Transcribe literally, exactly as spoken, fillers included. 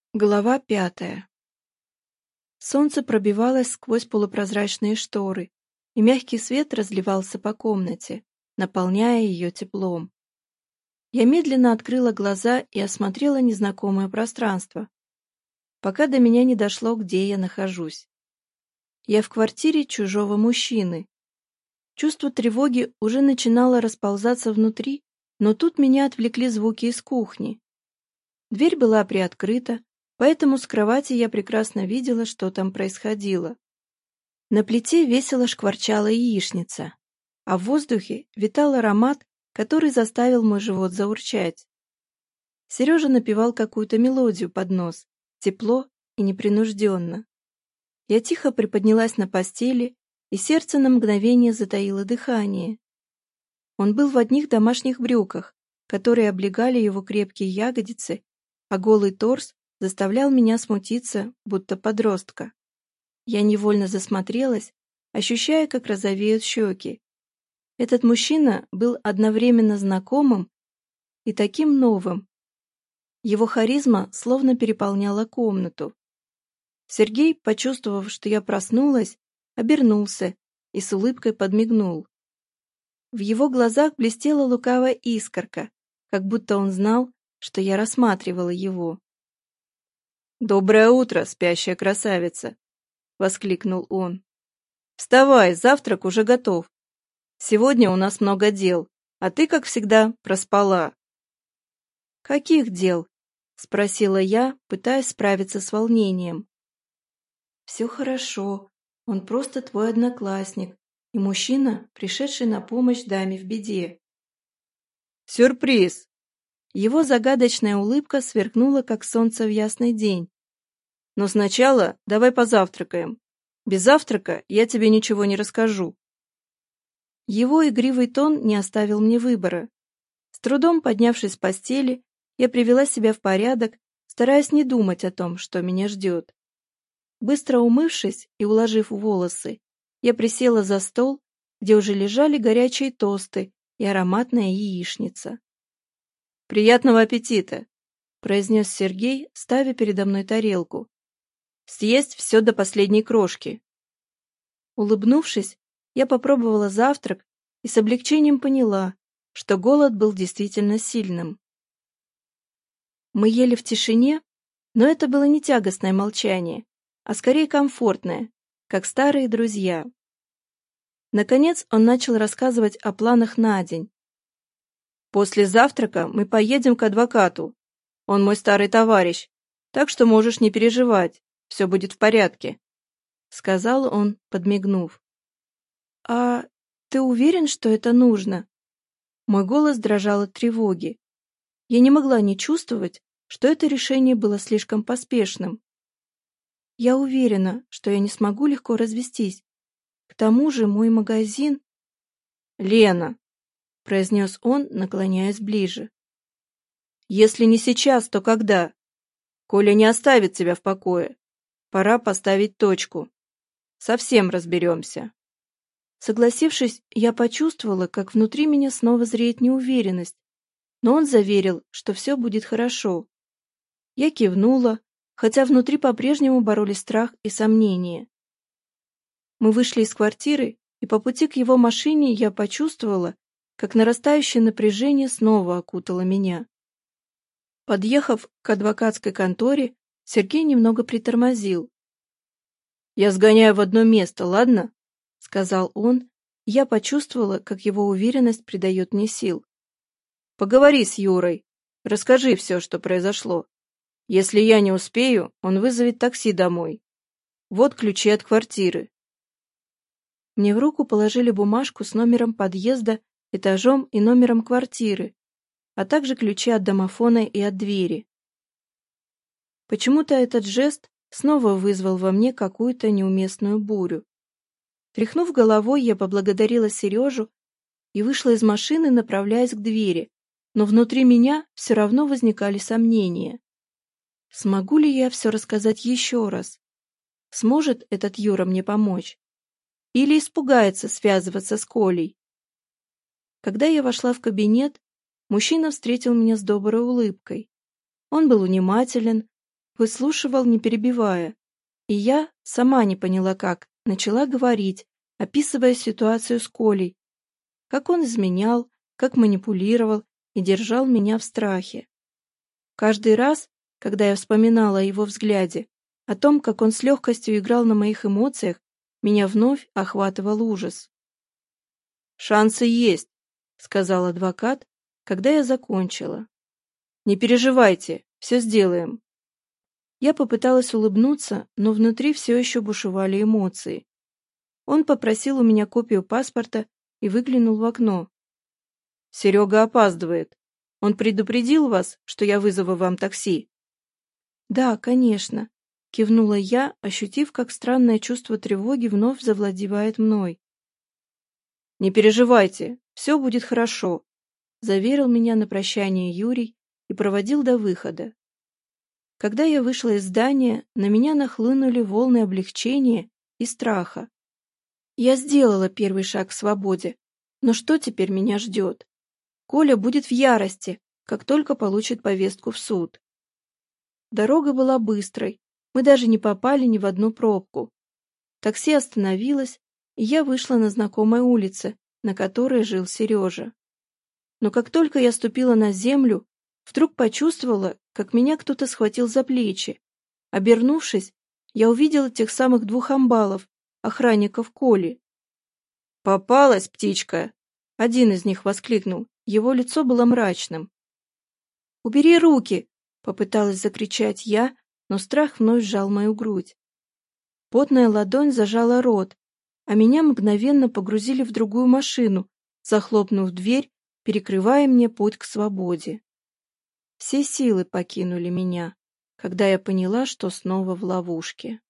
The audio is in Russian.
Глава пятая. Солнце пробивалось сквозь полупрозрачные шторы, и мягкий свет разливался по комнате, наполняя ее теплом. Я медленно открыла глаза и осмотрела незнакомое пространство, пока до меня не дошло, где я нахожусь. Я в квартире чужого мужчины. Чувство тревоги уже начинало расползаться внутри, но тут меня отвлекли звуки из кухни. Дверь была приоткрыта, поэтому с кровати я прекрасно видела, что там происходило. На плите весело шкварчала яичница, а в воздухе витал аромат, который заставил мой живот заурчать. Сережа напевал какую-то мелодию под нос, тепло и непринужденно. Я тихо приподнялась на постели, и сердце на мгновение затаило дыхание. Он был в одних домашних брюках, которые облегали его крепкие ягодицы, а голый торс заставлял меня смутиться, будто подростка. Я невольно засмотрелась, ощущая, как розовеют щеки. Этот мужчина был одновременно знакомым и таким новым. Его харизма словно переполняла комнату. Сергей, почувствовав, что я проснулась, обернулся и с улыбкой подмигнул. В его глазах блестела лукавая искорка, как будто он знал, что я рассматривала его. «Доброе утро, спящая красавица!» — воскликнул он. «Вставай, завтрак уже готов. Сегодня у нас много дел, а ты, как всегда, проспала». «Каких дел?» — спросила я, пытаясь справиться с волнением. «Все хорошо, он просто твой одноклассник и мужчина, пришедший на помощь даме в беде». «Сюрприз!» Его загадочная улыбка сверкнула, как солнце в ясный день. «Но сначала давай позавтракаем. Без завтрака я тебе ничего не расскажу». Его игривый тон не оставил мне выбора. С трудом поднявшись с постели, я привела себя в порядок, стараясь не думать о том, что меня ждет. Быстро умывшись и уложив волосы, я присела за стол, где уже лежали горячие тосты и ароматная яичница. «Приятного аппетита!» — произнес Сергей, ставя передо мной тарелку. «Съесть все до последней крошки». Улыбнувшись, я попробовала завтрак и с облегчением поняла, что голод был действительно сильным. Мы ели в тишине, но это было не тягостное молчание, а скорее комфортное, как старые друзья. Наконец он начал рассказывать о планах на день. «После завтрака мы поедем к адвокату. Он мой старый товарищ, так что можешь не переживать, все будет в порядке», — сказал он, подмигнув. «А ты уверен, что это нужно?» Мой голос дрожал от тревоги. Я не могла не чувствовать, что это решение было слишком поспешным. Я уверена, что я не смогу легко развестись. К тому же мой магазин... «Лена», — произнес он, наклоняясь ближе. «Если не сейчас, то когда? Коля не оставит тебя в покое. Пора поставить точку. Совсем разберемся». Согласившись, я почувствовала, как внутри меня снова зреет неуверенность, но он заверил, что все будет хорошо. Я кивнула, хотя внутри по-прежнему боролись страх и сомнения. Мы вышли из квартиры, и по пути к его машине я почувствовала, как нарастающее напряжение снова окутало меня. Подъехав к адвокатской конторе, Сергей немного притормозил. «Я сгоняю в одно место, ладно?» — сказал он, и я почувствовала, как его уверенность придает мне сил. «Поговори с Юрой, расскажи все, что произошло. Если я не успею, он вызовет такси домой. Вот ключи от квартиры». Мне в руку положили бумажку с номером подъезда, этажом и номером квартиры, а также ключи от домофона и от двери. Почему-то этот жест снова вызвал во мне какую-то неуместную бурю. Тряхнув головой, я поблагодарила Сережу и вышла из машины, направляясь к двери, но внутри меня все равно возникали сомнения. Смогу ли я все рассказать еще раз? Сможет этот Юра мне помочь? Или испугается связываться с Колей? Когда я вошла в кабинет, мужчина встретил меня с доброй улыбкой. Он был внимателен, выслушивал, не перебивая, и я, сама не поняла как, начала говорить, описывая ситуацию с Колей, как он изменял, как манипулировал и держал меня в страхе. Каждый раз, когда я вспоминала о его взгляде, о том, как он с легкостью играл на моих эмоциях, меня вновь охватывал ужас. «Шансы есть», — сказал адвокат, когда я закончила. «Не переживайте, все сделаем». Я попыталась улыбнуться, но внутри все еще бушевали эмоции. Он попросил у меня копию паспорта и выглянул в окно. «Серега опаздывает. Он предупредил вас, что я вызову вам такси?» «Да, конечно», — кивнула я, ощутив, как странное чувство тревоги вновь завладевает мной. «Не переживайте, все будет хорошо», — заверил меня на прощание Юрий и проводил до выхода. Когда я вышла из здания, на меня нахлынули волны облегчения и страха. Я сделала первый шаг к свободе, но что теперь меня ждет? Коля будет в ярости, как только получит повестку в суд. Дорога была быстрой, мы даже не попали ни в одну пробку. Такси остановилось, и я вышла на знакомой улице, на которой жил Сережа. Но как только я ступила на землю, вдруг почувствовала, как меня кто-то схватил за плечи. Обернувшись, я увидела тех самых двух амбалов, охранников Коли. «Попалась, птичка!» — один из них воскликнул, его лицо было мрачным. «Убери руки!» — попыталась закричать я, но страх вновь сжал мою грудь. Потная ладонь зажала рот, а меня мгновенно погрузили в другую машину, захлопнув дверь, перекрывая мне путь к свободе. Все силы покинули меня, когда я поняла, что снова в ловушке.